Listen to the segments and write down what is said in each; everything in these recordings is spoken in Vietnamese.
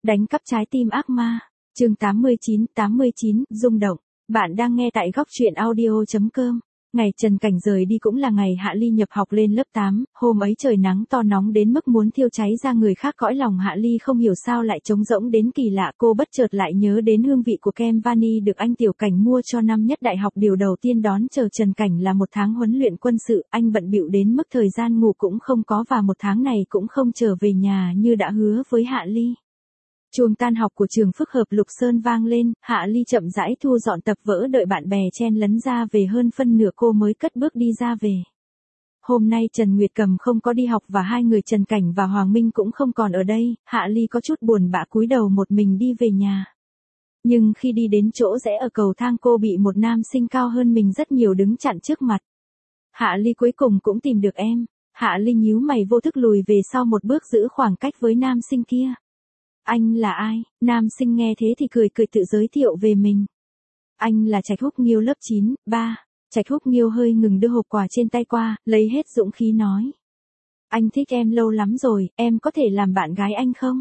Đánh cắp trái tim ác ma. Chương 89, rung động. Bạn đang nghe tại góc truyện audio.com. Ngày Trần Cảnh rời đi cũng là ngày Hạ Ly nhập học lên lớp 8, hôm ấy trời nắng to nóng đến mức muốn thiêu cháy ra người khác, cõi lòng Hạ Ly không hiểu sao lại trống rỗng đến kỳ lạ. Cô bất chợt lại nhớ đến hương vị của kem vani được anh Tiểu Cảnh mua cho năm nhất đại học. Điều đầu tiên đón chờ Trần Cảnh là một tháng huấn luyện quân sự, anh bận bịu đến mức thời gian ngủ cũng không có và một tháng này cũng không trở về nhà như đã hứa với Hạ Ly. Chuông tan học của trường phức hợp Lục Sơn vang lên, Hạ Ly chậm rãi thu dọn tập vở đợi bạn bè chen lấn ra về, hơn phân nửa cô mới cất bước đi ra về. Hôm nay Trần Nguyệt Cầm không có đi học và hai người Trần Cảnh và Hoàng Minh cũng không còn ở đây, Hạ Ly có chút buồn bã cúi đầu một mình đi về nhà. Nhưng khi đi đến chỗ rẽ ở cầu thang, cô bị một nam sinh cao hơn mình rất nhiều đứng chặn trước mặt. Hạ Ly cuối cùng cũng tìm được em. Hạ Ly nhíu mày vô thức lùi về sau một bước giữ khoảng cách với nam sinh kia. Anh là ai? Nam sinh nghe thế thì cười tự giới thiệu về mình. Anh là Trạch Húc Nghiêu lớp 9, 3. Trạch Húc Nghiêu hơi ngừng đưa hộp quà trên tay qua, lấy hết dũng khí nói. Anh thích em lâu lắm rồi, em có thể làm bạn gái anh không?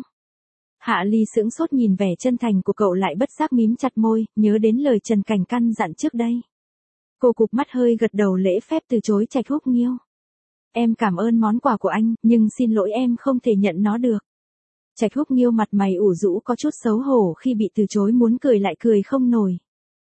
Hạ Ly sững sốt nhìn vẻ chân thành của cậu, lại bất giác mím chặt môi, nhớ đến lời Trần Cảnh căn dặn trước đây. Cô cụp mắt hơi gật đầu lễ phép từ chối Trạch Húc Nghiêu. Em cảm ơn món quà của anh, nhưng xin lỗi em không thể nhận nó được. Trạch Húc Nghiêu mặt mày ủ rũ có chút xấu hổ khi bị từ chối, muốn cười lại cười không nổi.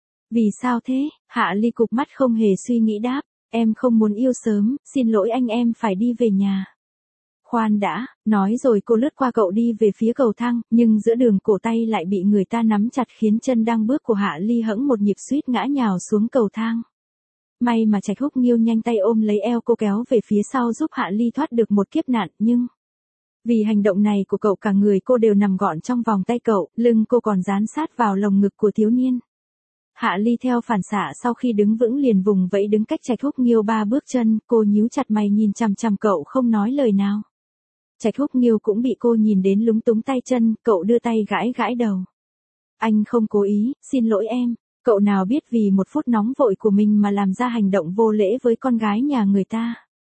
Vì sao thế? Hạ Ly cụp mắt không hề suy nghĩ đáp. Em không muốn yêu sớm, xin lỗi anh, em phải đi về nhà. Khoan đã, nói rồi cô lướt qua cậu đi về phía cầu thang, nhưng giữa đường cổ tay lại bị người ta nắm chặt khiến chân đang bước của Hạ Ly hẫng một nhịp suýt ngã nhào xuống cầu thang. May mà Trạch Húc Nghiêu nhanh tay ôm lấy eo cô kéo về phía sau giúp Hạ Ly thoát được một kiếp nạn, nhưng vì hành động này của cậu cả người cô đều nằm gọn trong vòng tay cậu, lưng cô còn dán sát vào lồng ngực của thiếu niên. Hạ Ly theo phản xạ sau khi đứng vững liền vùng vẫy đứng cách Trạch Húc Nghiêu 3 bước chân, cô nhíu chặt mày nhìn chằm chằm cậu không nói lời nào. Trạch Húc Nghiêu cũng bị cô nhìn đến lúng túng tay chân, cậu đưa tay gãi đầu. Anh không cố ý, xin lỗi em. Cậu nào biết vì một phút nóng vội của mình mà làm ra hành động vô lễ với con gái nhà người ta.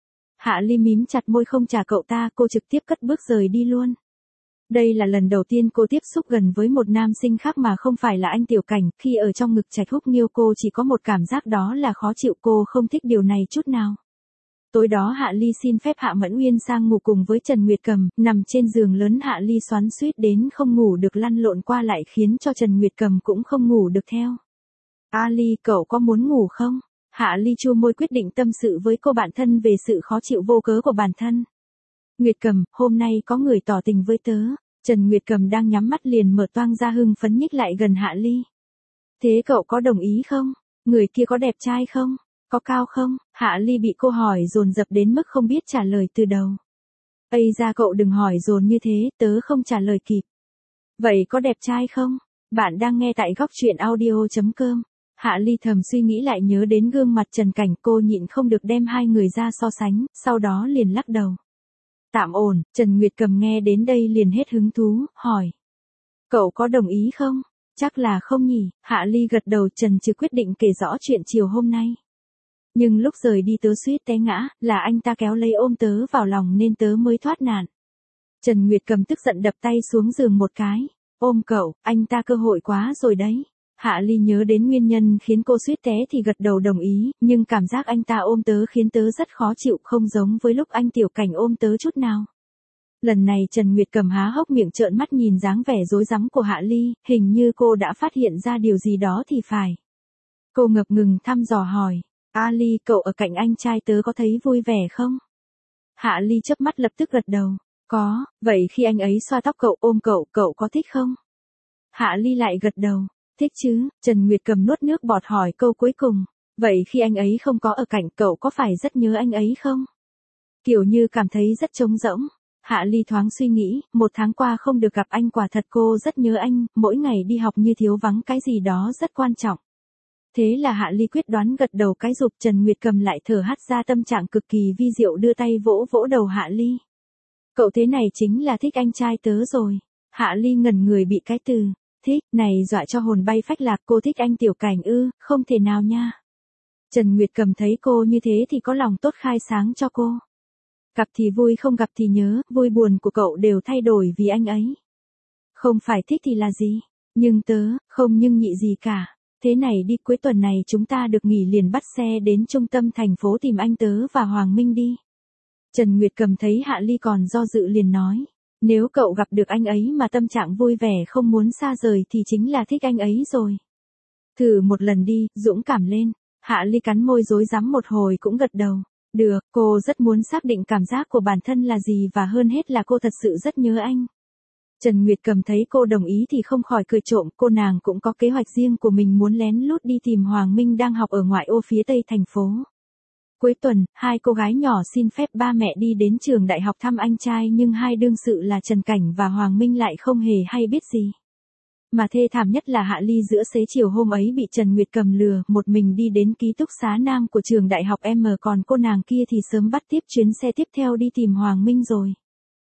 Hạ Ly mím chặt môi không trả cậu ta, cô trực tiếp cất bước rời đi luôn. Đây là lần đầu tiên cô tiếp xúc gần với một nam sinh khác mà không phải là anh Tiểu Cảnh, khi ở trong ngực Trạch Húc Nghiêu cô chỉ có một cảm giác, đó là khó chịu, cô không thích điều này chút nào. Tối đó Hạ Ly xin phép Hạ Mẫn Uyên sang ngủ cùng với Trần Nguyệt Cầm, nằm trên giường lớn Hạ Ly xoắn xuýt đến không ngủ được, lăn lộn qua lại khiến cho Trần Nguyệt Cầm cũng không ngủ được theo. A Ly, cậu có muốn ngủ không? Hạ Ly chu môi quyết định tâm sự với cô bạn thân về sự khó chịu vô cớ của bản thân. Nguyệt Cầm, hôm nay có người tỏ tình với tớ. Trần Nguyệt Cầm đang nhắm mắt liền mở toang ra hưng phấn nhích lại gần Hạ Ly. Thế cậu có đồng ý không? Người kia có đẹp trai không? Có cao không? Hạ Ly bị cô hỏi dồn dập đến mức không biết trả lời từ đầu. Ây ra, cậu đừng hỏi dồn như thế, tớ không trả lời kịp. Vậy có đẹp trai không? Bạn đang nghe tại góc truyện audio.com. Hạ Ly thầm suy nghĩ lại nhớ đến gương mặt Trần Cảnh, cô nhịn không được đem hai người ra so sánh, sau đó liền lắc đầu. Tạm ổn. Trần Nguyệt Cầm nghe đến đây liền hết hứng thú, hỏi. Cậu có đồng ý không? Chắc là không nhỉ? Hạ Ly gật đầu, Trần Trừ quyết định kể rõ chuyện chiều hôm nay. Nhưng lúc rời đi tớ suýt té ngã, là anh ta kéo lấy ôm tớ vào lòng nên tớ mới thoát nạn. Trần Nguyệt Cầm tức giận đập tay xuống giường một cái. Ôm cậu, anh ta cơ hội quá rồi đấy. Hạ Ly nhớ đến nguyên nhân khiến cô suýt té thì gật đầu đồng ý, nhưng cảm giác anh ta ôm tớ khiến tớ rất khó chịu, không giống với lúc anh Tiểu Cảnh ôm tớ chút nào. Lần này Trần Nguyệt Cầm há hốc miệng trợn mắt nhìn dáng vẻ rối rắm của Hạ Ly, hình như cô đã phát hiện ra điều gì đó thì phải. Cô ngập ngừng thăm dò hỏi. A Ly, cậu ở cạnh anh trai tớ có thấy vui vẻ không? Hạ Ly chớp mắt lập tức gật đầu. Có, vậy khi anh ấy xoa tóc cậu, ôm cậu, cậu có thích không? Hạ Ly lại gật đầu. Thích chứ? Trần Nguyệt Cầm nuốt nước bọt hỏi câu cuối cùng. Vậy khi anh ấy không có ở cạnh cậu có phải rất nhớ anh ấy không? Kiểu như cảm thấy rất trống rỗng. Hạ Ly thoáng suy nghĩ, một tháng qua không được gặp anh, quả thật cô rất nhớ anh, mỗi ngày đi học như thiếu vắng cái gì đó rất quan trọng. Thế là Hạ Ly quyết đoán gật đầu cái rụp. Trần Nguyệt Cầm lại thở hắt ra, tâm trạng cực kỳ vi diệu, đưa tay vỗ vỗ đầu Hạ Ly. Cậu thế này chính là thích anh trai tớ rồi. Hạ Ly ngẩn người bị cái từ thích này dọa cho hồn bay phách lạc. Cô thích anh Tiểu Cảnh ư? Không thể nào nha. Trần Nguyệt Cầm thấy cô như thế thì có lòng tốt khai sáng cho cô. Gặp thì vui, không gặp thì nhớ, vui buồn của cậu đều thay đổi vì anh ấy. Không phải thích thì là gì? Nhưng tớ, không nhưng nhị gì cả. Thế này đi, cuối tuần này chúng ta được nghỉ liền bắt xe đến trung tâm thành phố tìm anh tớ và Hoàng Minh đi. Trần Nguyệt Cầm thấy Hạ Ly còn do dự liền nói. Nếu cậu gặp được anh ấy mà tâm trạng vui vẻ không muốn xa rời thì chính là thích anh ấy rồi. Thử một lần đi, dũng cảm lên. Hạ Ly cắn môi rối rắm một hồi cũng gật đầu. Được, cô rất muốn xác định cảm giác của bản thân là gì và hơn hết là cô thật sự rất nhớ anh. Trần Nguyệt Cầm thấy cô đồng ý thì không khỏi cười trộm, cô nàng cũng có kế hoạch riêng của mình muốn lén lút đi tìm Hoàng Minh đang học ở ngoại ô phía tây thành phố. Cuối tuần, hai cô gái nhỏ xin phép ba mẹ đi đến trường đại học thăm anh trai nhưng hai đương sự là Trần Cảnh và Hoàng Minh lại không hề hay biết gì. Mà thê thảm nhất là Hạ Ly giữa xế chiều hôm ấy bị Trần Nguyệt Cầm lừa, một mình đi đến ký túc xá nam của trường đại học M, còn cô nàng kia thì sớm bắt tiếp chuyến xe tiếp theo đi tìm Hoàng Minh rồi.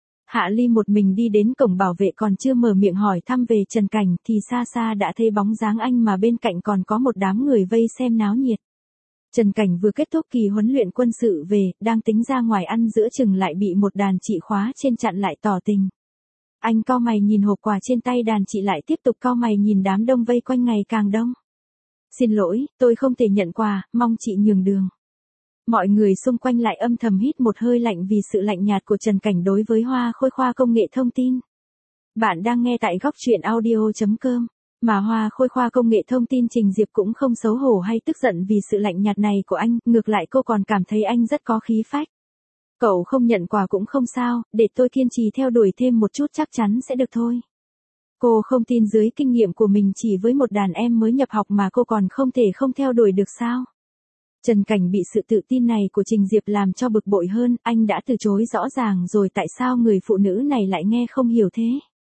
Hạ Ly một mình đi đến cổng bảo vệ còn chưa mở miệng hỏi thăm về Trần Cảnh thì xa xa đã thấy bóng dáng anh mà bên cạnh còn có một đám người vây xem náo nhiệt. Trần Cảnh vừa kết thúc kỳ huấn luyện quân sự về, đang tính ra ngoài ăn giữa chừng lại bị một đàn chị khóa trên chặn lại tỏ tình. Anh cau mày nhìn hộp quà trên tay đàn chị lại tiếp tục cau mày nhìn đám đông vây quanh ngày càng đông. Xin lỗi, tôi không thể nhận quà, mong chị nhường đường. Mọi người xung quanh lại âm thầm hít một hơi lạnh vì sự lạnh nhạt của Trần Cảnh đối với Hoa Khôi khoa công nghệ thông tin. Bạn đang nghe tại góc truyện audio.com. Mà Hoa Khôi khoa công nghệ thông tin Trình Diệp cũng không xấu hổ hay tức giận vì sự lạnh nhạt này của anh, ngược lại cô còn cảm thấy anh rất có khí phách. Cậu không nhận quà cũng không sao, để tôi kiên trì theo đuổi thêm một chút chắc chắn sẽ được thôi. Cô không tin dưới kinh nghiệm của mình chỉ với một đàn em mới nhập học mà cô còn không thể không theo đuổi được sao? Trần Cảnh bị sự tự tin này của Trình Diệp làm cho bực bội hơn, anh đã từ chối rõ ràng rồi tại sao người phụ nữ này lại nghe không hiểu thế?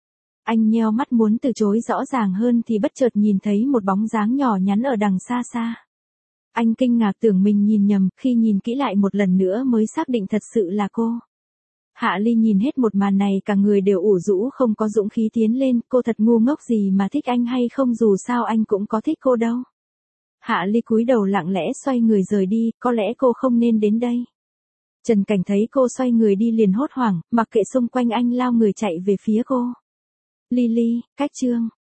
Anh nheo mắt muốn từ chối rõ ràng hơn thì bất chợt nhìn thấy một bóng dáng nhỏ nhắn ở đằng xa xa. Anh kinh ngạc tưởng mình nhìn nhầm, khi nhìn kỹ lại một lần nữa mới xác định thật sự là cô. Hạ Ly nhìn hết một màn này cả người đều ủ rũ không có dũng khí tiến lên, cô thật ngu ngốc gì mà thích anh hay không, dù sao anh cũng có thích cô đâu. Hạ Ly cúi đầu lặng lẽ xoay người rời đi, có lẽ cô không nên đến đây. Trần Cảnh thấy cô xoay người đi liền hốt hoảng, mặc kệ xung quanh anh lao người chạy về phía cô. Lily, cách chương.